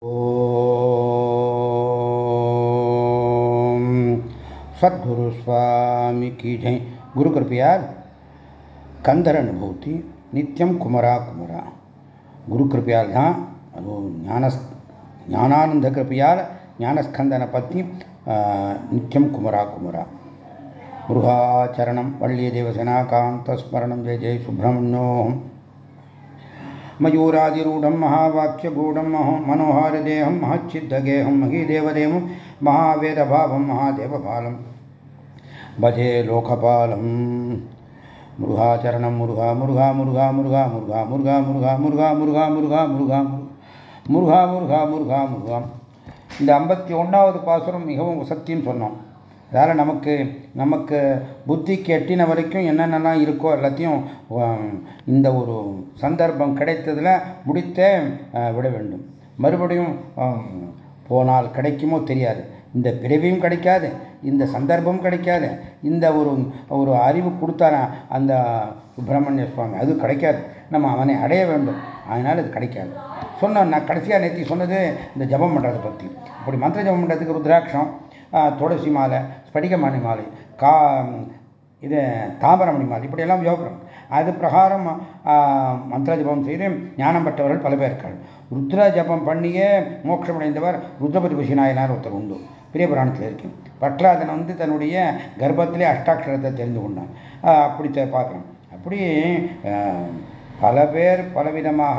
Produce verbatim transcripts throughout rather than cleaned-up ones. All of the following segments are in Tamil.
ओम सद्गुरु स्वामी की जय। गुरु कृपया कंदर अनुभूति नित्यम कुमरा कुमरा गुरु कृपयाल தான் அது ஞான ஞானானந்த கிருப்பையால் ஞானஸ்கந்தன பற்றி நித்தியம் குமரா குமரா முருகாச்சரணம் வள்ளிய தேவசனா காந்த ஸ்மரணம் ஜெய ஜெய சுப்பிரமணியோம் मयूरादिरूढ़ं महावाक्यगूढ़ं मनोहारिदेहं महच्चिद्दगेहं महीदेवदेवं महावेदभावं महादेवपालं भजे लोकपालं मुरुघाचरणं मुरुघा मुरुघा मुरुघा मुरुघा मुरुघा मुरुघा मुरुघा मुरुघा मुरुघा मुरुघा मुरुघा मुरुघा मुरुघा मुरुघा मुरुघा இந்த ஐம்பத்தி ஒன்றாவது பாசுரம் மிகவும் சத்தியம் சொன்னோம். அதால் நமக்கு நமக்கு புத்திக்கு எட்டின வரைக்கும் என்னென்னலாம் இருக்கோ எல்லாத்தையும் இந்த ஒரு சந்தர்ப்பம் கிடைத்ததில் முடித்தே விட வேண்டும். மறுபடியும் போனால் கிடைக்குமோ தெரியாது. இந்த பிறவியும் கிடைக்காது, இந்த சந்தர்ப்பம் கிடைக்காது, இந்த ஒரு ஒரு அறிவு கொடுத்தார அந்த சுப்பிரமணிய சுவாமி அது கிடைக்காது. நம்ம அவனை அடைய வேண்டும், அதனால் அது கிடைக்காது. சொன்ன நான் கடைசியாக நேற்று சொன்னது இந்த ஜபம் பண்ணுறதை பற்றி. அப்படி மந்திர ஜபம் பண்ணுறதுக்கு ருத்ராட்சம், துளசி மாலை, ஸ்படிகமணி மாலை, கா இது தாமரமணி மாலை, இப்படியெல்லாம் யோகம். அது பிரகாரம் மந்திர ஜபம் செய்து ஞானம் பெற்றவர்கள் பல பேர் இருக்கார்கள். ருத்ர ஜபம் பண்ணியே மோட்சமடைந்தவர் ருத்ரபதி பசி நாயனார் ஒருத்தர் உண்டு, பெரிய புராணத்தில் இருக்கு. பிரகலாதன் வந்து தன்னுடைய கர்ப்பத்திலே அஷ்டாட்சரத்தை தெரிந்து கொண்டான். அப்படி பார்க்கலாம். அப்படி பல பேர் பலவிதமாக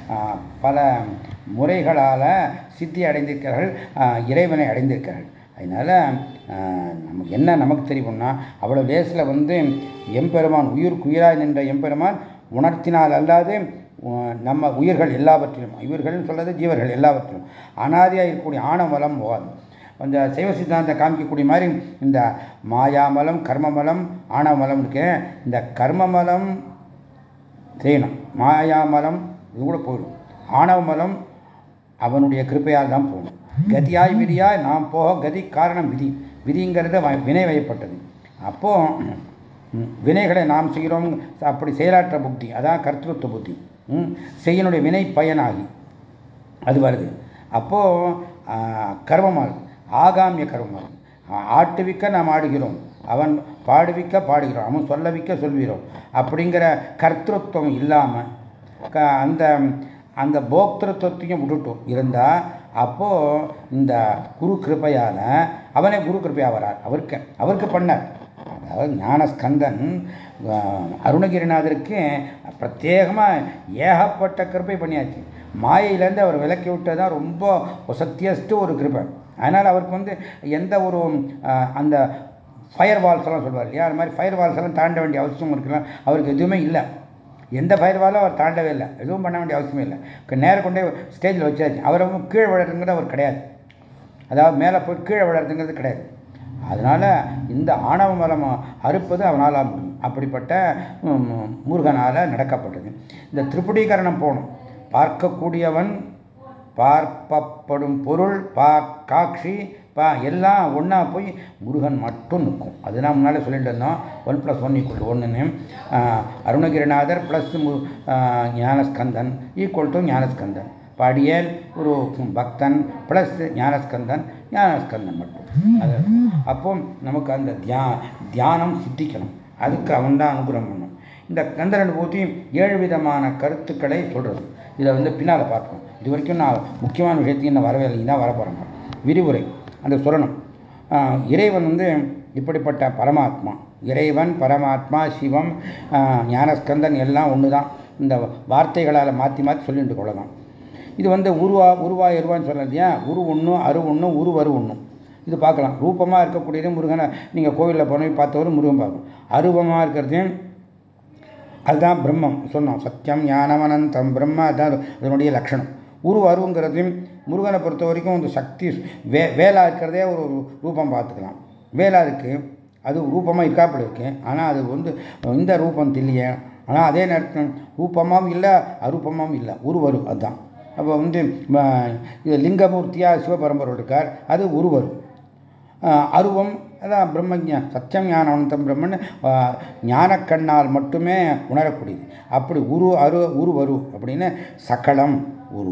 பல முறைகளால் சித்தி அடைந்திருக்கிறார்கள், இறைவனை அடைந்திருக்கிறார்கள். அதனால் நமக்கு என்ன நமக்கு தெரியும்னா, அவ்வளோ லேசில் வந்து எம்பெருமான் உயிருக்கு உயிராய் நின்ற எம்பெருமான் உணர்த்தினால் அல்லாது நம்ம உயிர்கள் எல்லாவற்றிலும், உயிர்கள்னு சொல்றது ஜீவர்கள் எல்லாவற்றிலும் அனாதியாக இருக்கக்கூடிய ஆணவமலம் போகாது. அந்த சைவ சித்தாந்தம் காமிக்கக்கூடிய மாதிரி இந்த மாயாமலம் கர்மமலம் ஆணவமலம் இருக்கு. இந்த கர்மமலம் செய்யணும், மாயாமலம் இது கூட போயிடும். ஆணவமலம் அவனுடைய கிருப்பையால் தான் போகணும். கதியாய் விதியாய் நாம் போக கதி காரணம் விதி. விதிங்கிறது வினை வயப்பட்டது. அப்போ வினைகளை நாம் செய்கிறோம், அப்படி செயலாற்ற புத்தி, அதான் கர்த்தృత్వ புத்தி. செய்யனுடைய வினை பயனாகி அது வருது. அப்போ கர்மமால் ஆகாமிய கர்மம். ஆட்டுவிக்க நாம் ஆடுகிறோம், அவன் பாடுவிக்க பாடுகிறோம், அவன் சொல்லவிக்க சொல்கிறோம். அப்படிங்கிற கர்த்தృత్వం இல்லாமல் அந்த அந்த போக்திருத்துவத்தையும் விட்டுட்டும் இருந்தால் அப்போ இந்த குரு கிருப்பையால் அவனே குரு கிருப்பையா வரார். அவருக்கு அவருக்கு பண்ணார். அதாவது ஞானஸ்கந்தன் அருணகிரிநாதருக்கு பிரத்யேகமாக ஏகப்பட்ட கிருப்பை பண்ணியாச்சு. மாயிலேருந்து அவர் விலக்கி விட்டதான் ரொம்ப சத்தியஸ்ட் ஒரு கிருப்பை. அதனால் அவருக்கு வந்து எந்த ஒரு அந்த ஃபயர் வால்ஸ் எல்லாம் சொல்வார் இல்லையா, அது மாதிரி ஃபயர் வால்ஸ் எல்லாம் தாண்ட வேண்டிய அவசியம் இருக்கலாம். அவருக்கு எதுவுமே இல்லை, எந்த ஃபயர்வாலும் அவர் தாண்டவே இல்லை, எதுவும் பண்ண வேண்டிய அவசியமே இல்லை. நேரம் கொண்டே ஸ்டேஜில் வச்சாச்சு. அவரும் கீழே விழுறதுங்கிறது அவர் கிடையாது, அதாவது மேலே போய் கீழே விழுறதுங்கிறது கிடையாது. அதனால இந்த ஆணவ மலம் அறுப்பது அவனால் முடியும். அப்படிப்பட்ட முருகனால் நடக்கப்பட்டது. இந்த திரிபுடீகரணம் போகணும். பார்க்கக்கூடியவன், பார்ப்பப்படும் பொருள், பா காட்சி பா எல்லாம் ஒன்றா போய் முருகன் மட்டும் நிற்கும். அதுதான் முன்னாலே சொல்லிட்டு இருந்தோம், one plus one equal to ஒன்றுன்னு. Arunagirinathar plus Gnanaskandan equal to Gnanaskandan. பாடியேல் ஒரு பக்தன் ப்ளஸ் ஞானஸ்கந்தன், ஞானஸ்கந்தன் மட்டும். அது அப்போ நமக்கு அந்த தியா தியானம் சித்திக்கணும். அதுக்கு அவன் தான் அனுகிரகம் பண்ணணும். இந்த கந்தர் அனுபூதி ஏழு விதமான கருத்துக்களை சொல்கிறது. இதை வந்து பின்னால் பார்ப்போம். இது வரைக்கும் நான் முக்கியமான விஷயத்தையும் நான் வரவே இல்லை, தான் வரப்போகிறேன். விரிவுரை அந்த சொல்லணும். இறைவன் வந்து இப்படிப்பட்ட பரமாத்மா, இறைவன் பரமாத்மா சிவம் ஞானஸ்கந்தன் எல்லாம் ஒன்று தான். இந்த வார்த்தைகளால் மாற்றி மாற்றி சொல்லிட்டு கொள்ளலாம். இது வந்து உருவா உருவா எருவான்னு சொல்கிறது. ஏன் உரு ஒன்றும் அரு ஒன்றும் உரு வரு ஒன்றும் இது பார்க்கலாம். ரூபமாக இருக்கக்கூடியது முருகனை நீங்கள் கோவிலில் போனோம் பார்த்தவரும் முருகன் பார்க்கணும். அரூபமாக இருக்கிறது அதுதான் பிரம்மம் சொன்னோம். சத்தியம் ஞானம் அனந்தம் பிரம்ம, அதுதான் அதனுடைய லட்சணம். உரு அருங்கிறது முருகனை பொறுத்த வரைக்கும் வந்து சக்தி வே வேலா இருக்கிறதே ஒரு ரூபம் பார்த்துக்கலாம். வேலா இருக்கு, அது ரூபமாக இருக்காப்படி இருக்கு, ஆனால் அது வந்து இந்த ரூபம் இல்லையே. ஆனால் அதே நேரத்தில் ரூபமாகவும் இல்லை அரூபமாகவும் இல்லை, உருவரு. அதுதான் அப்போ வந்து இது லிங்கமூர்த்தியாக சிவபரம்பரோடு இருக்கார், அது உருவரு. அருவம் அதான் பிரம்மஞா சத்தியம் ஞான அனந்தம் பிரம்மன் ஞானக்கண்ணால் மட்டுமே உணரக்கூடியது. அப்படி உரு அரு உருவரு அப்படின்னு சகலம் உரு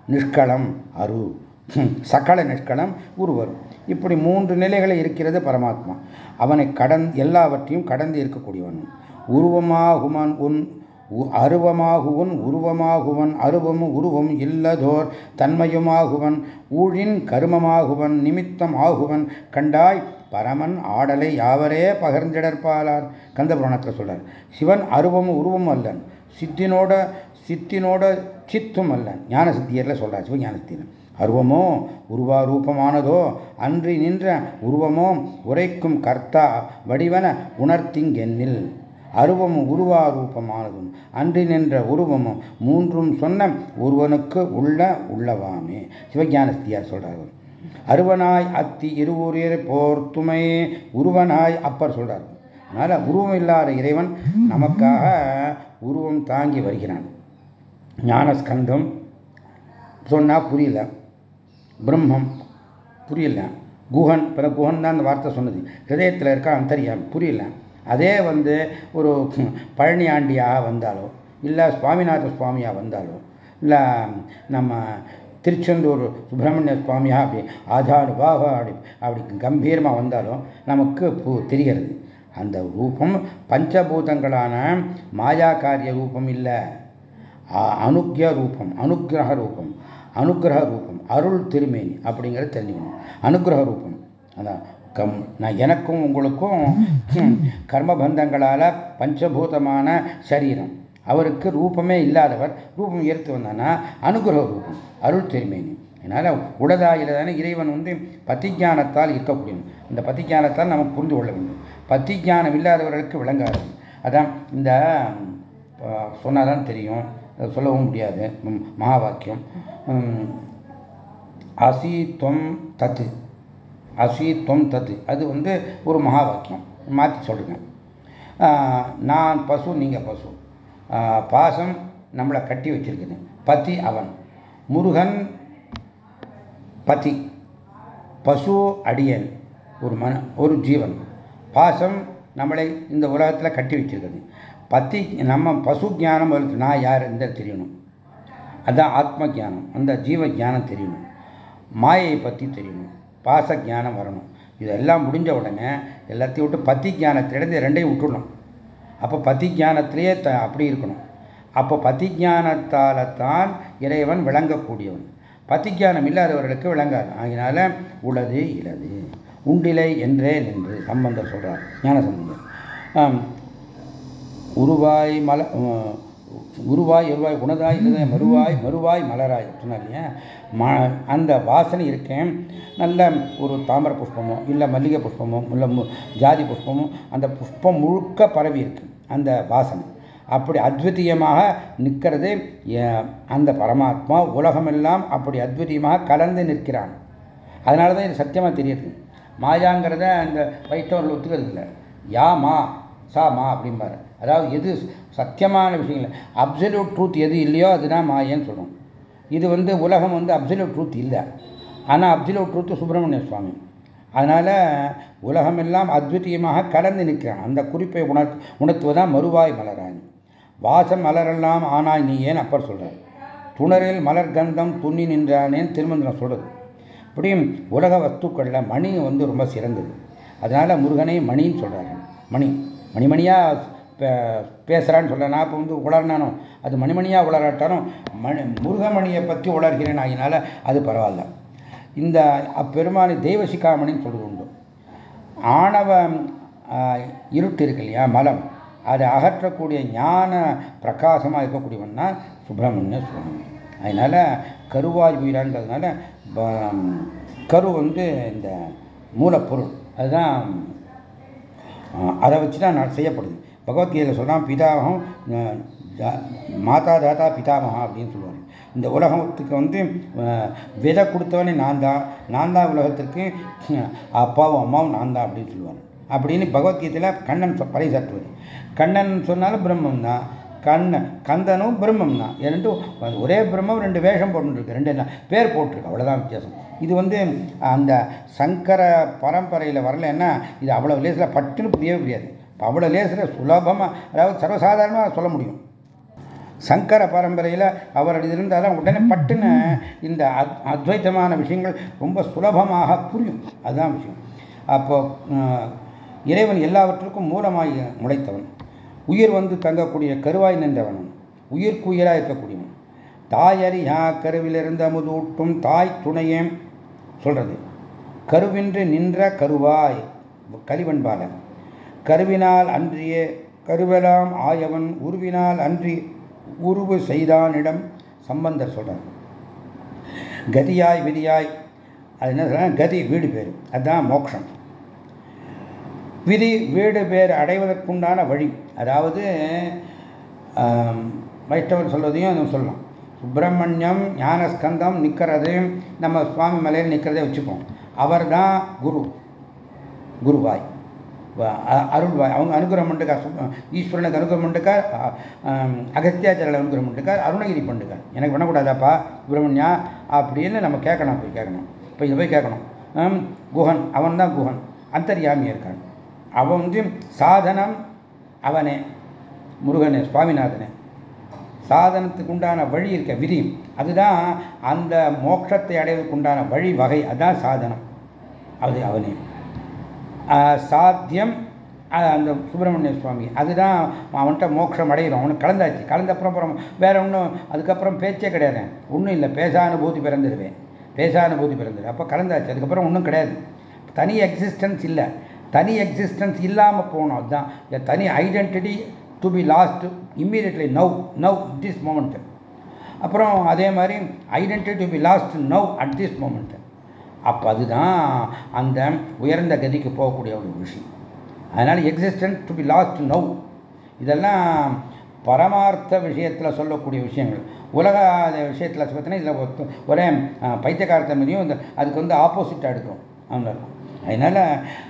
நிஷ்களம் அரு, சகல நிஷ்களம் உருவரும். இப்படி மூன்று நிலைகளை இருக்கிறது பரமாத்மா. அவனை கடந் எல்லாவற்றையும் கடந்து இருக்கக்கூடியவன். உருவமாகுமன் உன் அருவமாகுவன் உருவமாகுவன் அருவமும் உருவம் இல்லதோர் தன்மையுமாகுவன் ஊழின் கருமமாகுவன் நிமித்தம் ஆகுவன் கண்டாய் பரமன் ஆடலை யாவரே பகர்ந்திடற்பாலார். கந்தபுராணத்தில் சொல்றார். சிவன் அருவமும் உருவமும் அல்லன், சித்தினோட சித்தினோட சித்தும் அல்லன். ஞான சித்தியர்ல சொல்றார். சிவஞான சித்தியர் அருவமோ உருவாரூபமானதோ அன்றி நின்ற உருவமோ உரைக்கும் கர்த்தா வடிவன உணர்த்திங்கென்னில். அருவமும் உருவாரூபமானதும் அன்றி நின்ற உருவமும் மூன்றும் சொன்ன ஒருவனுக்கு உள்ள உள்ளவாமே. சிவஞானஸ்தியார் சொல்றார். அருவனாய் அத்தி இருவூரே போர்த்துமை உருவனாய் அப்பர் சொல்றார். அதனால உருவம் இல்லாத இறைவன் நமக்காக உருவம் தாங்கி வருகிறான். ஞானஸ்கந்தம் சொன்னா புரியல, பிரம்மம் புரியல, குஹன் பிற குஹன் தான் அந்த வார்த்தை சொன்னது. ஹிருதயத்தில் இருக்க அந்தரியம் புரியல. அதே வந்து ஒரு பழனி ஆண்டியாக வந்தாலோ இல்லை சுவாமிநாத சுவாமியாக வந்தாலோ இல்லை நம்ம திருச்செந்தூர் சுப்பிரமணிய சுவாமியாக அப்படி ஆதானுபாக அப்படி அப்படி கம்பீரமாக வந்தாலும் நமக்கு தெரிகிறது. அந்த ரூபம் பஞ்சபூதங்களான மாயாக்காரிய ரூபம் இல்லை, அனுக்கிய ரூபம், அனுக்கிரக ரூபம், அனுக்கிரக ரூபம் அருள் திருமேனி அப்படிங்கிறது தெரிஞ்சுக்கணும். அனுக்கிரக ரூபம் அதான் கம் நான் எனக்கும் உங்களுக்கும் கர்மபந்தங்களால் பஞ்சபூதமான சரீரம். அவருக்கு ரூபமே இல்லாதவர், ரூபம் ஏற்று வந்தானா அனுகிரக ரூபம் அருள் திருமேனி. அதனால் உலதாயில தானே இறைவன் வந்து பத்திஞானத்தால் இருக்கக்கூடியவன். இந்த பத்திஞானத்தால் நமக்கு புரிந்து கொள்ள வேண்டும். பத்திஞானம் இல்லாதவர்களுக்கு விளங்காது. அதான் இந்த சொன்னாதான் தெரியும், சொல்லவும் முடியாது. மகா வாக்கியம் அசீத்வம் தத்து, அசீத்வம் தத்து அது வந்து ஒரு மகா வாக்கியம். மாற்றி சொல்லுங்க. நான் பசு, நீங்கள் பசு. பாசம் நம்மளை கட்டி வச்சிருக்குது. பதி அவன், முருகன் பதி, பசு அடியன் ஒரு மன ஒரு ஜீவன். பாசம் நம்மளை இந்த உலகத்தில் கட்டி வச்சிருக்குது. பத்தி நம்ம பசு ஜானம் வருது. நான் யார் எந்த தெரியணும், அதுதான் ஆத்ம ஜானம். அந்த ஜீவ ஜானம் தெரியணும், மாயை பற்றி தெரியணும், பாச ஜானம் வரணும். இதெல்லாம் முடிஞ்ச உடனே எல்லாத்தையும் விட்டு பத்தி ஜானத்திலிருந்து ரெண்டையும் விட்டுடணும். அப்போ பத்தி ஜானத்திலேயே த அப்படி இருக்கணும். அப்போ பத்தி ஜானத்தால் தான் இறைவன் விளங்கக்கூடியவன். பத்தி ஜானம் இல்லாதவர்களுக்கு விளங்காது. அதனால உளது இலது உண்டிலை என்றே நின்று சம்பந்தர் சொல்றார். ஞான சம்பந்தர் உருவாய் மல உருவாய் எருவாய் உணதாய் இல்லை மறுவாய் மறுவாய் மலராய் சொன்னார் இல்லையா. ம அந்த வாசனை இருக்கேன். நல்ல ஒரு தாமரை புஷ்பமோ இல்லை மல்லிகை புஷ்பமோ இல்லை ஜாதி புஷ்பமோ அந்த புஷ்பம் முழுக்க பரவி இருக்கு அந்த வாசனை. அப்படி அத்விதீயமாக நிற்கிறது அந்த பரமாத்மா. உலகமெல்லாம் அப்படி அத்விதீயமாக கலந்து நிற்கிறான். அதனால தான் இது சத்தியமாக தெரியுது. மாயாங்கிறத அந்த வைஷ்ணவர்கள் ஒத்துக்கிறது இல்லை. யா மா சா மா அப்படிம்பாரு. அதாவது எது சத்தியமான விஷயங்கள் அப்சல்யூட் ட்ரூத் எது இல்லையோ அதுதான் மாயன்னு சொல்லும். இது வந்து உலகம் வந்து அப்சல்யூட் ட்ரூத் இல்லை. ஆனால் அப்சல்யூட் ட்ரூத் சுப்பிரமணிய சுவாமி. அதனால உலகமெல்லாம் அத்விதீயமாக கலந்து நிற்கிறான். அந்த குறிப்பை உணர் உணர்த்துவதான் மறுவாய் மலராய். வாசம் மலரெல்லாம் ஆனாய் நீ ஏன் அப்பர் சொல்றார். துணரில் மலர் கந்தம் துண்ணி நின்றானேன்னு திருமந்திரம் சொல்றது. இப்படியும் உலக வஸ்துக்கள்ல மணி வந்து ரொம்ப சிறந்தது. அதனால முருகனை மணின்னு சொல்றாரு. மணி மணிமணியா பேசுறான்னு சொல்ல. நான் இப்போ வந்து உளர்னானோ அது மணிமணியா உளராட்டாலும் மணி முருகமணியை பற்றி உளர்கிறேன். ஆகினால அது பரவாயில்ல. இந்த அப்பெருமானி தெய்வசிகாமணின்னு சொல்றது உண்டு. ஆணவ இருட்டு இருக்கு இல்லையா, மலம், அதை அகற்றக்கூடிய ஞான பிரகாசமாக இருக்கக்கூடியவன் தான் சுப்பிரமணிய சுவாமி. அதனால கருவாய் உயிரான்றதுனால கரு வந்து இந்த மூலப்பொருள், அதுதான் அதை வச்சு தான் செய்யப்படுது. பகவத்கீதையில் சொல்கிறான் பிதாமகம் மாதா தாத்தா பிதாமகா அப்படின்னு சொல்லுவாங்க. இந்த உலகத்துக்கு வந்து விதை கொடுத்தவனே நான் தான், நான் தான் உலகத்திற்கு அப்பாவும் அம்மாவும் நான் தான் அப்படின்னு சொல்லுவாங்க. அப்படின்னு பகவத்கீதையில் கண்ணன் பறைசாற்றுவது. கண்ணன் சொன்னாலும் பிரம்மம் தான், கண்ணன் கந்தனும் பிரம்மம் தான். ரெண்டு ஒரே பிரம்மம் ரெண்டு வேஷம் போட்டுருக்கு, ரெண்டு பேர் போட்டிருக்கு, அவ்வளோதான் வித்தியாசம். இது வந்து அந்த சங்கர பரம்பரையில் வரலன்னா இது அவ்வளோ லேசில் பட்டுன்னு புரியவே புரியாது. அவ்வளோ லேசில் சுலபமாக, அதாவது சர்வசாதாரணமாக சொல்ல முடியும். சங்கர பரம்பரையில் அவர் இருந்தாலும் உடனே பட்டுன்னு இந்த அத்வைத்தமான விஷயங்கள் ரொம்ப சுலபமாக புரியும். அதுதான் விஷயம். அப்போ இறைவன் எல்லாவற்றுக்கும் மூலமாய் முளைத்தவன், உயிர் வந்து தங்கக்கூடிய கருவாய் நின்றவனும், உயிர்க்கு உயிராக இருக்கக்கூடியவன், தாயறியா கருவிலிருந்து அமுதூட்டும் தாய் துணையே சொல்றது, கருவின்றி நின்ற கருவாய் கலிவன்பாலன், கருவினால் அன்றிய கருவெலாம் ஆயவன், உருவினால் அன்றி உருவு செய்தானிடம் சம்பந்தர் சொல்றார். கதியாய் விதியாய், அது என்ன சொல்ற, கதி வீடு பேர், அதுதான் மோட்சம். விதி வீடு பேர் அடைவதற்குண்டான வழி, அதாவது வைஷ்ணவர் சொல்வதையும் சொல்லலாம். சுப்பிரமணியம் ஞானஸ்கந்தம் நிற்கிறது, நம்ம சுவாமி மலையில் நிற்கிறதே வச்சுப்போம். அவர் தான் குரு, குருவாய் அருள்வாய். அவங்க அனுகிரகம் பண்ணிருக்கார், ஈஸ்வரனுக்கு அனுகிரகம் பண்ணிருக்கார், அகத்தியாச்சாரியில் அனுகிரகம் பண்ணிருக்கார், அருணகிரி பண்ணிருக்கார். எனக்கு பண்ணக்கூடாதாப்பா சுப்பிரமணியா அப்படின்னு நம்ம கேட்கணும். போய் கேட்கணும், இப்போ இதை போய் கேட்கணும். குஹன், அவன் தான் குஹன், அந்தர்யாமியாக இருக்கான். அவன் வந்து சாதனம் அவனே, முருகனே, சுவாமிநாதனே. சாதனத்துக்கு உண்டான வழி இருக்க விதி, அதுதான் அந்த மோட்சத்தை அடைவதற்கு உண்டான வழி வகை, அதுதான் சாதனம், அது அவனே. சாத்தியம் அந்த சுப்பிரமணிய சுவாமி, அதுதான் அவன்கிட்ட மோட்சம் அடைகிறோம். அவனுக்கு கலந்தாச்சு, கலந்தப்புறம் அப்புறம் வேற ஒன்றும் அதுக்கப்புறம் பேச்சே கிடையாது, ஒன்றும் இல்லை. பேசானுபூதி பிறந்துடுவேன், பேசானுபூதி பிறந்துடு, அப்போ கலந்தாச்சு, அதுக்கப்புறம் ஒன்றும் கிடையாது. தனி எக்ஸிஸ்டன்ஸ் இல்லை, தனி எக்ஸிஸ்டன்ஸ் இல்லாமல் போகணும். அதுதான் தனி identity to be lost immediately, now now this moment. அப்புறம் அதே மாதிரி identity to be lost now at this moment. அப்போ அதுதான் அந்த உயர்ந்த கதிக்கு போகக்கூடிய ஒரு விஷயம். அதனால் existence to be lost now, இதெல்லாம் பரமார்த்த விஷயத்தில் சொல்லக்கூடிய விஷயங்கள். உலக விஷயத்தில் பார்த்தீங்கன்னா இதில் ஒரே பைத்தியகாரத்தன்மையும் இந்த அதுக்கு வந்து ஆப்போசிட்டாக எடுக்கும். அதனால்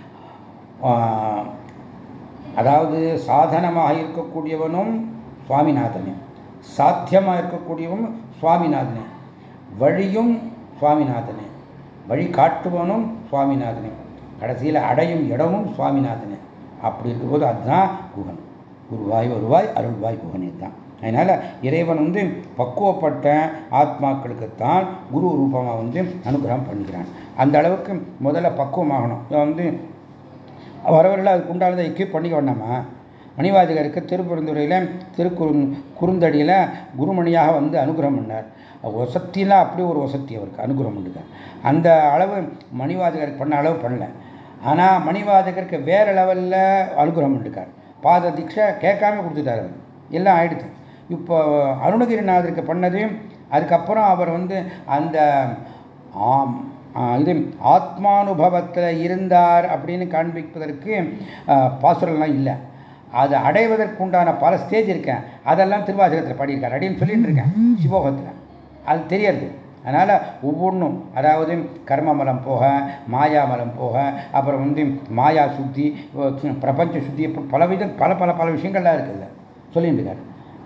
அதாவது சாதனமாக இருக்கக்கூடியவனும் சுவாமிநாதனே, சாத்தியமாக இருக்கக்கூடியவனும் சுவாமிநாதனே, வழியும் சுவாமிநாதனே, வழி காட்டுவனும் சுவாமிநாதனே, கடைசியில் அடையும் இடமும் சுவாமிநாதனே. அப்படி இருக்கும்போது அதுதான் குகன், குருவாய் வருவாய் அருள்வாய் குகனே தான். அதனால் இறைவன் வந்து பக்குவப்பட்ட ஆத்மாக்களுக்குத்தான் குரு ரூபமாக வந்து அனுகிரகம் பண்ணிக்கிறான். அந்த அளவுக்கு முதல்ல பக்குவமாகணும். வந்து வரவர்கள் அதுக்கு உண்டானதை எக்யூப் பண்ணிக்க வேண்டாமா. மணிவாதிகருக்கு திருப்பெருந்துறையில் திருக்குறு குறுந்தடியில் குருமணியாக வந்து அனுகிரகம் பண்ணார். வசத்திலாம் அப்படி ஒரு வசதி அவருக்கு அனுகிரகம் பண்ணிருக்கார். அந்த அளவு மணிவாதிகருக்கு பண்ண அளவு பண்ணல. ஆனால் மணிவாதிகருக்கு வேற லெவலில் அனுகிரகம் பண்ணிருக்கார். பாத தீட்சை கேட்காம கொடுத்துட்டார், அவர் எல்லாம் ஆயிடுச்சு. இப்போ அருணகிரிநாதருக்கு பண்ணதையும் அதுக்கப்புறம் அவர் வந்து அந்த ஆம் இது ஆத்மானுபவத்தில் இருந்தார் அப்படின்னு காண்பிப்பதற்கு பாசுரம்லாம் இல்லை. அதை அடைவதற்குண்டான பல ஸ்டேஜ் இருக்கேன், அதெல்லாம் திருவாசகத்தில் பாடியிருக்கார் அப்படின்னு சொல்லிட்டு இருக்கேன். சிவோகத்தில் அது தெரியறது. அதனால் ஒவ்வொன்றும், அதாவது கர்மமலம் போக, மாயாமலம் போக, அப்புறம் வந்து மாயா சுத்தி, பிரபஞ்ச சுத்தி, பலவிதம் பல பல பல விஷயங்கள்லாம் இருக்குல்ல சொல்லிட்டு இருக்காரு.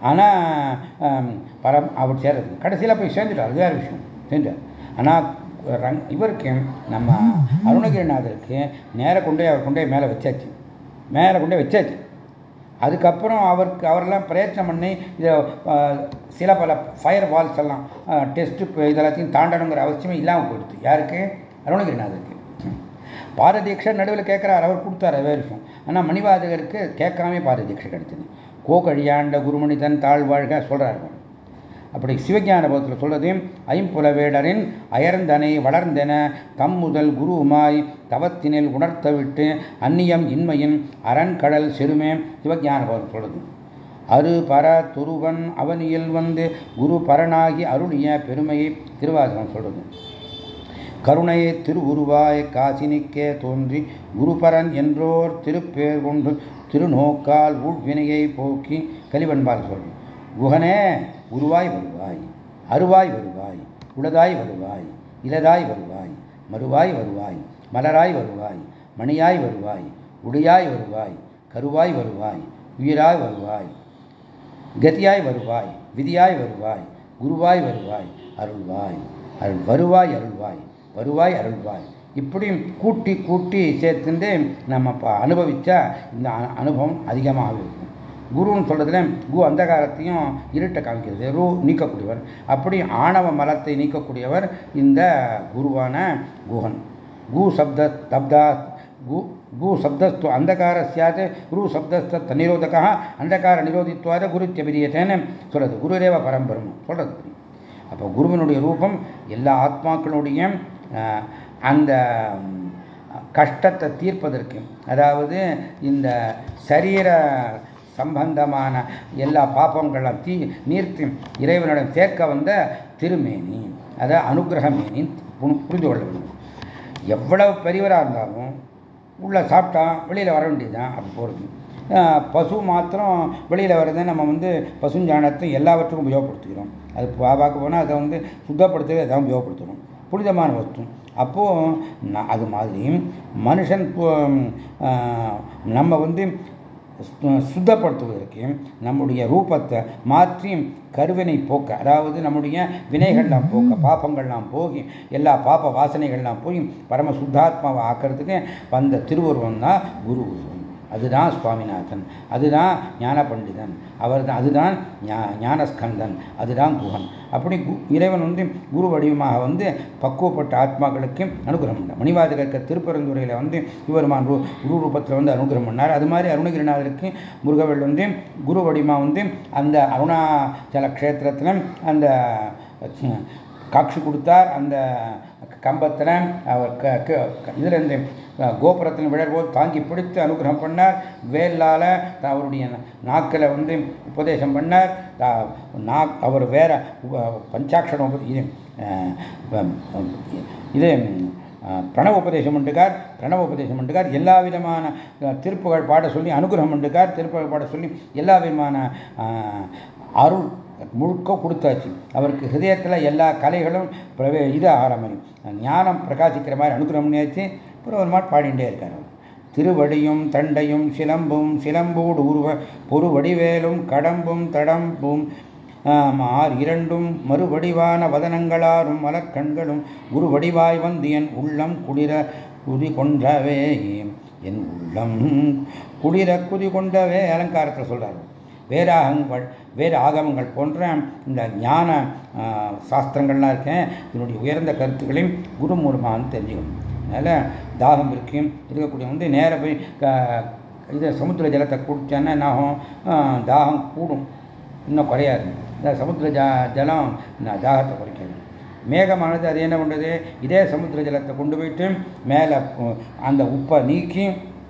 ஆனால் பரம் அவர் சேர்றது கடைசியில் போய் சேர்ந்துட்டார், அது வேறு விஷயம் சேர்ந்தார். ஆனால் இவருக்கு நம்ம அருணகிரிநாதருக்கு நேர கொண்டே அவர் கொண்டே மேலே வச்சாச்சு, மேலே கொண்டே வச்சாச்சு. அதுக்கப்புறம் அவருக்கு அவரெல்லாம் பிரயத்னம் பண்ணி இதை சில பல ஃபயர் வால்ஸ் எல்லாம் டெஸ்ட்டு இதெல்லாத்தையும் தாண்டணுங்கிற அவசியமே இல்லாமல் போயிடுது. யாருக்கு? அருணகிரிநாதருக்கு. பாரதீட்சை நடுவில் கேட்குறாரு, அவர் கொடுத்தாரு, வேறு விஷயம். ஆனால் மணிவாதகருக்கு கேட்காமே பாரதீட்சை கிடைச்சது. கோகழியாண்ட குருமணிதன் தாழ்வாழ்க சொல்கிறார்கள். அப்படி சிவஞான போதத்தில் சொல்றதையும் ஐம்புலவேடரின் அயர்ந்தனை வளர்ந்தென தம் முதல் குருவுமாய் தவத்தினில் உணர்த்த விட்டு அந்நியம் இன்மையின் அரண்கடல் செருமே சிவஞான போதம் சொல்றது. அரு பர துருவன் அவனியில் வந்து குரு பரனாகி அருளிய பெருமையை திருவாசகம் சொல்றது. கருணையை திருவுருவாய் காசினிக்கே தோன்றி குருபரன் என்றோர் திருப்பேர் கொண்டு திருநோக்கால் ஊழ்வினையை போக்கி கலிவன்பால் சொல்றது. குகனே உருவாய் வருவாய், அருவாய் வருவாய், உளதாய் வருவாய், இலதாய் வருவாய், மறுவாய் வருவாய், மலராய் வருவாய், மணியாய் வருவாய், உடையாய் வருவாய், கருவாய் வருவாய், உயிராய் வருவாய், கதியாய் வருவாய், விதியாய் வருவாய், குருவாய் வருவாய், அருள்வாய், அருள் வருவாய், அருள்வாய், வருவாய், அருள்வாய். இப்படி கூட்டி கூட்டி சேர்த்துட்டு நம்ம அனுபவிச்சா இந்த அனுபவம் அதிகமாக இருக்கும். குருன்னு சொல்றதுல கு அந்தகாரத்தையும் இருட்டை காமிக்கிறது, ரு நீக்கக்கூடியவர். அப்படி ஆணவ மலத்தை நீக்கக்கூடியவர் இந்த குருவான குஹன். கு சப்த தப்தா கு கு சப்தஸ்து அந்தகார சியாத் குரு சப்தஸ்த நிரோதகா அந்தகார நிரோதித்வாத குருத்தியபிரியத்தேன்னு சொல்றது. குருரேவ பரம்பரம் சொல்றது. அப்போ குருவினுடைய ரூபம் எல்லா ஆத்மாக்களுடைய அந்த கஷ்டத்தை தீர்ப்பதற்கு, அதாவது இந்த சரீர சம்பந்தமான எல்லா பாப்பங்களாம் தீ நீர்த்தி இறைவனிடம் சேர்க்க வந்த திருமேனி, அதை அனுகிரகமேனி புரிந்து கொள்ள வேண்டும். எவ்வளவு பெரியவராக இருந்தாலும் உள்ள சாப்பிட்டா வெளியில் வர வேண்டியதுதான். அப்படி போகிறது. பசு மாத்திரம் வெளியில் வர்றதை நம்ம வந்து பசுஞ்சாணத்தை எல்லாவற்றுக்கும் உபயோகப்படுத்திக்கிறோம். அது பார்க்க போனால் அதை வந்து சுத்தப்படுத்துறது எதாவது உபயோகப்படுத்தணும், புனிதமான வஸ்து. அப்போது அது மாதிரி மனுஷன் நம்ம வந்து சுத்தப்படுத்துவதற்கு நம்முடைய ரூபத்தை மாற்றி கருவினை போக்க, அதாவது நம்முடைய வினைகள்லாம் போக்க, பாப்பங்கள்லாம் போகி எல்லா பாப்ப வாசனைகள்லாம் போய் பரம சுத்தாத்மாவை ஆக்கிறதுக்கு வந்த திருவுருவம் தான் குரு உருவம். அதுதான் சுவாமிநாதன், அதுதான் ஞான பண்டிதன், அவர் தான், அதுதான் ஞானஸ்கந்தன், அதுதான் குஹன். அப்படி இறைவன் வந்து குரு வடிவமாக வந்து பக்குவப்பட்ட ஆத்மாக்களுக்கு அனுகிரகம் பண்ணார். மணிவாதிக திருப்பரந்துரையில் வந்து இவருமான் குரு ரூபத்தில் வந்து அனுகிரகம் பண்ணார். அது மாதிரி அருணகிரிநாதருக்கு முருகவேல் வந்து குரு வடிவமாக வந்து அந்த அருணாச்சல க்ஷேத்திரத்தில் அந்த காட்சி கொடுத்தார். அந்த கம்பத்தில் அவர் இதில் இருந்து கோபுரத்தில் விழற்போது தாங்கி பிடித்து அனுகிரகம் பண்ணார். வேலால அவருடைய நாக்கில் வந்து உபதேசம் பண்ணார். அவர் வேற பஞ்சாட்சரம் இது இது பிரணவ உபதேசம் பண்ணிருக்கார். பிரணவ உபதேசம் பண்ணிருக்கார். எல்லா விதமான திருப்புகள் பாட சொல்லி அனுகிரகம் பண்ணிருக்கார். திருப்புகள் பாட சொல்லி எல்லா விதமான அருள் முழுக்க கொடுத்தாச்சு. அவருக்கு ஹிருதயத்தில் எல்லா கலைகளும் இது ஆரம்பி ஞானம் பிரகாசிக்கிற மாதிரி அனுகிரகம் பண்ணியாச்சு. அப்புறம் ஒரு மாதிரி பாடிண்டே இருக்கார். திருவடியும் தண்டையும் சிலம்பும் சிலம்போடு உருவ பொறு வடிவேலும் கடம்பும் தடம்பும் ஆர் இரண்டும் மறுவடிவான வதனங்களாரும் மலர்கண்களும் குரு வடிவாய் வந்து என் உள்ளம் குளிர குதி கொண்டவே, என் உள்ளம் குளிர குதி கொண்டவே அலங்காரத்தில் சொல்றாரு. வேதாகங்கள் வேத ஆகமங்கள் போன்ற இந்த ஞான சாஸ்திரங்கள்லாம் இருக்கேன், இதனுடைய உயர்ந்த கருத்துக்களையும் குரு மூலமாக தெரிஞ்சுக்கணும். அதனால் தாகம் இருக்கு இருக்கக்கூடிய வந்து நேர போய் இது சமுத்திர ஜலத்தை குடிச்சேன்னா என்ன ஆகும்? தாகம் கூடும், இன்னும் குறையாது. இந்த சமுத்திர ஜ ஜலம் தாகத்தை குறைக்காது. மேகமானது அது என்ன பண்ணுறது? இதே சமுத்திர ஜலத்தை கொண்டு போயிட்டு மேலே அந்த உப்பை நீக்கி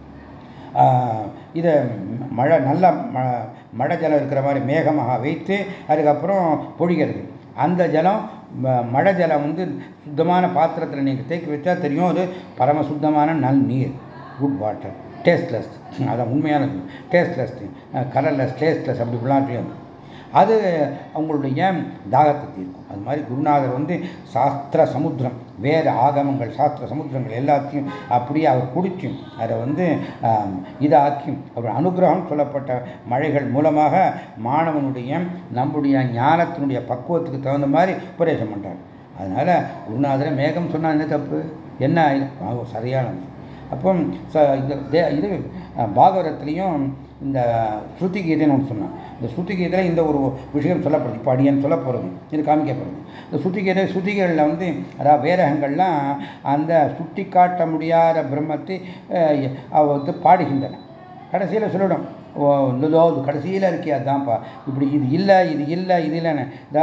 இதை மழை நல்ல மழை ஜலம் இருக்கிற மாதிரி மேகமாக வைத்து அதுக்கப்புறம் பொழிகிறது. அந்த ஜலம் மழை ஜலம் வந்து சுத்தமான பாத்திரத்தில் நீங்கள் தேக்கி வச்சா தெரியும், அது பரம சுத்தமான நல் நீர், குட் வாட்டர், டேஸ்ட்லெஸ். அதான் உண்மையானது. டேஸ்ட்லெஸ், கலர்லெஸ், டேஸ்ட்லெஸ் அப்படி இப்படிலாம் அது அவங்களுடைய தாகத்தை தீர்க்கும். அது மாதிரி குருநாதர் வந்து சாஸ்திர சமுத்திரம், வேத ஆகமங்கள் சாஸ்திர சமுத்திரங்கள் எல்லாத்தையும் அப்படியே அவர் குடிச்சும் அதை வந்து இதாக்கியும் அவர் அனுகிரகம் சொல்லப்பட்ட மழைகள் மூலமாக மாணவனுடைய நம்முடைய ஞானத்தினுடைய பக்குவத்துக்கு தகுந்த மாதிரி உபதேசம் பண்ணுறார். அதனால் குருநாதரை மேகம் சொன்னால் என்ன தப்பு? என்ன சரியானது. அப்போ இது பாகவதத்திலையும் இந்த ஸ்ருதி கீதைன்னு ஒன்று சொன்னான். இந்த ஸ்ருதி கீதையில் இந்த ஒரு விஷயம் சொல்லப்படுது. இப்போ அடியன் சொல்ல போகிறது, இது காமிக்கப்படுது. இந்த ஸ்ருதி கீதை ஸ்ருதிகளில் வந்து அதாவது வேதகங்கள்லாம் அந்த சுட்டி காட்ட முடியாத பிரம்மத்தை வந்து பாடுகின்றன. கடைசியில் சொல்லிடும், கடைசியில் இருக்கே அதான்ப்பா இப்படி, இது இல்லை இது இல்லை இது இல்லைன்னு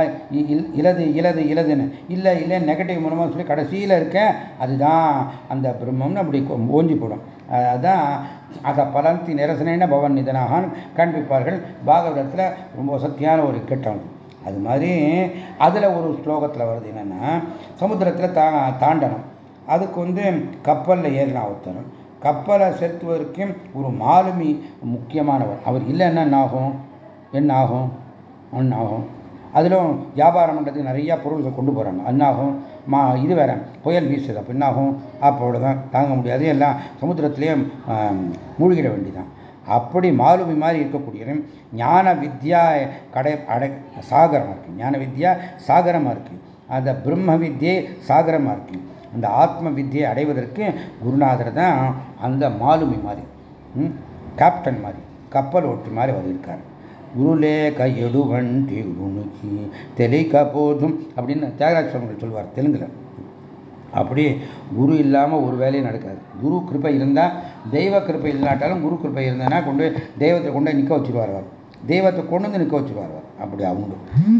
இலது இலது இலதுன்னு இல்லை இல்லை நெகட்டிவ் மூலமாக சொல்லி கடைசியில் இருக்கேன் அதுதான் அந்த பிரம்மம்னு அப்படி ஓஞ்சி போடும். அதுதான் அதை பலந்தி நிரசனைன பவன் இதனாக காண்பிப்பார்கள். பாகவதத்தில் ரொம்ப சக்தியான ஒரு கட்டம். அது மாதிரி அதில் ஒரு ஸ்லோகத்தில் வருது என்னென்னா, சமுத்திரத்தில் தா தாண்டனம் அதுக்கு வந்து கப்பலில் ஏறினா ஒருத்தரும், கப்பலை செலுத்துவதற்கு ஒரு மாலுமி முக்கியமானவர். அவர் இல்லைன்னா என்ன ஆகும்? என்ன ஆகும்? என்ன ஆகும்? அதிலும் வியாபாரம் பண்ணுறதுக்கு நிறையா பொருள்கள் கொண்டு போகிறாங்க. என்னாகும்? மா இது வேற புயல் வீசுது, அப்போ என்னாகும்? அப்போது தான் தாங்க முடியாது, எல்லாம் சமுத்திரத்திலேயே மூழ்கிட வேண்டிதான். அப்படி மாலுமி மாதிரி இருக்கக்கூடிய ஞான வித்யா கடை அடை சாகரமாக இருக்குது. ஞான வித்யா சாகரமாக இருக்குது. அந்த பிரம்ம வித்யை சாகரமாக இருக்குது. அந்த ஆத்ம வித்தியை அடைவதற்கு குருநாதர் தான் அந்த மாலுமி மாதிரி, கேப்டன் மாதிரி, கப்பல் ஓட்டி மாதிரி அவர் இருக்கார். குருலே கையெடுவண்டி குணுக்கி தெளிக்க போதும் அப்படின்னு தியாகராஜ சுவாமிகள் சொல்வார் தெலுங்குல. அப்படி குரு இல்லாமல் ஒரு வேலையும் நடக்காது. குரு கிருப்பை இருந்தால், தெய்வ கிருப்பை இல்லாட்டாலும் குரு கிருப்பை இருந்ததுன்னா கொண்டு தெய்வத்தை கொண்டு நிற்க வச்சுருவார். தெய்வத்தை கொண்டு வந்து நிற்க வச்சுருவார். அப்படி அவங்க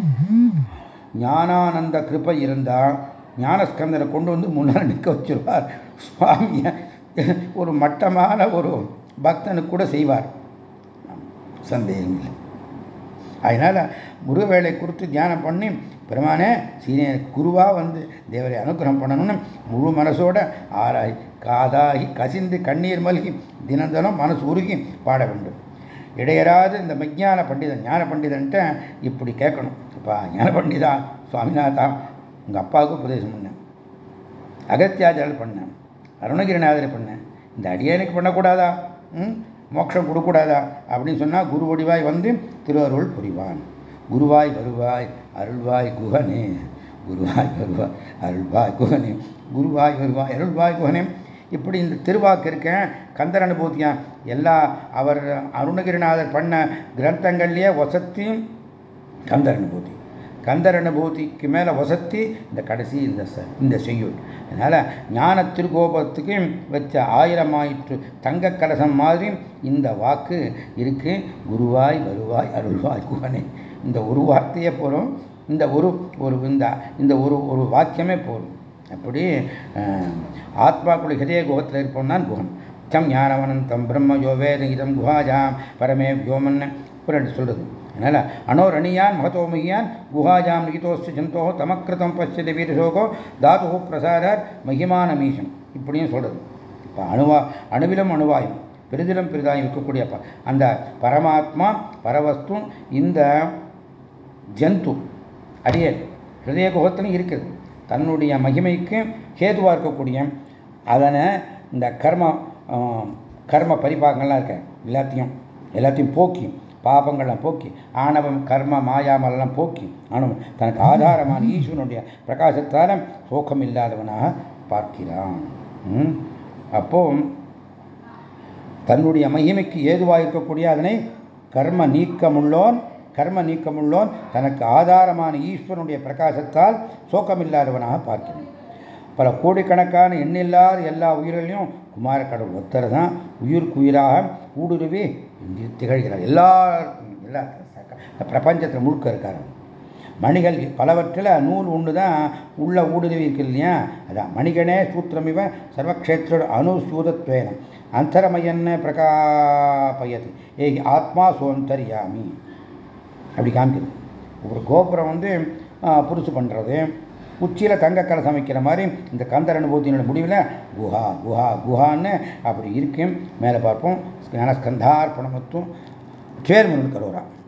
ஞானானந்த கிருப்பை இருந்தால் ஞானஸ்கந்தரை கொண்டு வந்து முன்னால் நிற்க வச்சிருவார். சுவாமியை ஒரு மட்டமான ஒரு பக்தனுக்கு கூட செய்வார், சந்தேகம் இல்லை. அதனால் முருகவேளை கொடுத்து தியானம் பண்ணி பெருமானே சீனே குருவா வந்து தேவரை அனுகிரகம் பண்ணணும்னு முழு மனசோட ஆராய் காதாகி கசிந்து கண்ணீர் மல்கி தினந்தனம் மனசு உருகி பாட வேண்டும். இடையராது இந்த மெஞ்ஞான பண்டிதன் ஞான பண்டிதன்ட்ட இப்படி கேட்கணும். அப்பா ஞான பண்டிதா சுவாமிநாதா, உங்கள் அப்பாவுக்கு உபதேசம் பண்ணேன், அகத்தியாச்சாரியர் பண்ணேன், அருணகிரிநாதரை பண்ணேன், இந்த அடியனுக்கு பண்ணக்கூடாதா? ம் மோட்சம் கொடுக்கூடாதா அப்படின்னு சொன்னால் குரு வடிவாய் வந்து திருவருள் புரிவான். குருவாய் வருவாய் அருள்வாய் குகனே, குருவாய் வருவாய் அருள்வாய் குகனே, குருவாய் வருவாய் அருள்வாய் குகனே. இப்படி இந்த திருவாக்கு இருக்கேன். கந்தர் அனுபூதியான் எல்லா அவர் அருணகிரிநாதர் பண்ண கிரந்தங்கள்லேயே வசத்தியும் கந்தர் அனுபூதி. கந்தர் அனுபூதிக்கு மேலே வசத்தி இந்த கடைசி இந்த இந்த செய்யுள். அதனால் ஞான திருக்கோபத்துக்கு வச்ச ஆயிரம் ஆயிற்று தங்க கலசம் மாதிரி இந்த வாக்கு இருக்கு. குருவாய் வருவாய் அருள்வாய் குகனே. இந்த ஒரு வார்த்தையே போகிறோம், இந்த ஒரு ஒரு இந்த இந்த ஒரு ஒரு வாக்கியமே போகும். அப்படி ஆத்மாக்குள்ள ஹிருதய குகத்தில் இருப்போம்னான் குகன். தம் ஞானவனந்தம் பிரம்ம யோவேத இதம் குஹாஜாம் பரமே வியோமன்னு புரண்டு சொல்றது. அதனால் அனோரணியான் மகத்தோமகியான் குஹாஜாம் நிகிதோஸ்து ஜந்தோ தமக்கிருதம் பசியதி வீரசோகோ தாது பிரசாரார் மகிமானமீசம் இப்படியும் சொல்றது. இப்போ அணுவா அணுவிலும் அணுவாயும் பெரிதிலும் பெரிதாயும் இருக்கக்கூடிய அந்த பரமாத்மா பரவஸ்து இந்த ஜந்து அடியே ஹிருதய குகத்திலும் இருக்கிறது. தன்னுடைய மகிமைக்கு ஹேதுவாக இருக்கக்கூடிய அதனை இந்த கர்ம கர்ம பரிபாகங்கள்லாம் இருக்க எல்லாத்தையும் எல்லாத்தையும் போக்கி பாபங்கள்லாம் போக்கி ஆணவம் கர்ம மாயாமல்லாம் போக்கி ஆணவம் தனக்கு ஆதாரமான ஈஸ்வரனுடைய பிரகாசத்தால் சோகம் இல்லாதவனாக பார்க்கிறான். அப்போ தன்னுடைய மகிமைக்கு ஏதுவாக இருக்கக்கூடிய அதனை கர்ம நீக்கமுள்ளோன் கர்ம நீக்கமுள்ளோன் தனக்கு ஆதாரமான ஈஸ்வரனுடைய பிரகாசத்தால் சோகமில்லாதவனாக பார்க்கிறேன். பல கோடிக்கணக்கான எண்ணில்லாத எல்லா உயிர்களையும் குமார கடவுள் ஒத்தர் தான் உயிருக்கு உயிராக ஊடுருவி திகழ்கிறார். எல்லாருக்கும் எல்லா பிரபஞ்சத்தில் முழுக்க இருக்கார். மணிகள் பலவற்றில் நூல் ஒன்று தான் உள்ள ஊடுருவி இருக்கு இல்லையா? அதான் மணிகனே சூத்திரமிவ சர்வக்ஷேத்திர அனுசூதத்வேனம் அந்தரமயன்னு பிரகாபயதி ஏகி ஆத்மா சோந்தர்யாமி அப்படி காமிக்குது. ஒரு கோபுரம் வந்து புதுசு பண்ணுறது, உச்சியில் தங்க கலசம் வைக்கிற மாதிரி இந்த கந்தர் அனுபூதியினோட முடிவில் குஹா குஹா குஹான்னு அப்படி இருக்கும். மேலே பார்ப்போம். ஞானஸ்கந்தார்ப்பணமத்தும் சேர்மனு கரோரா.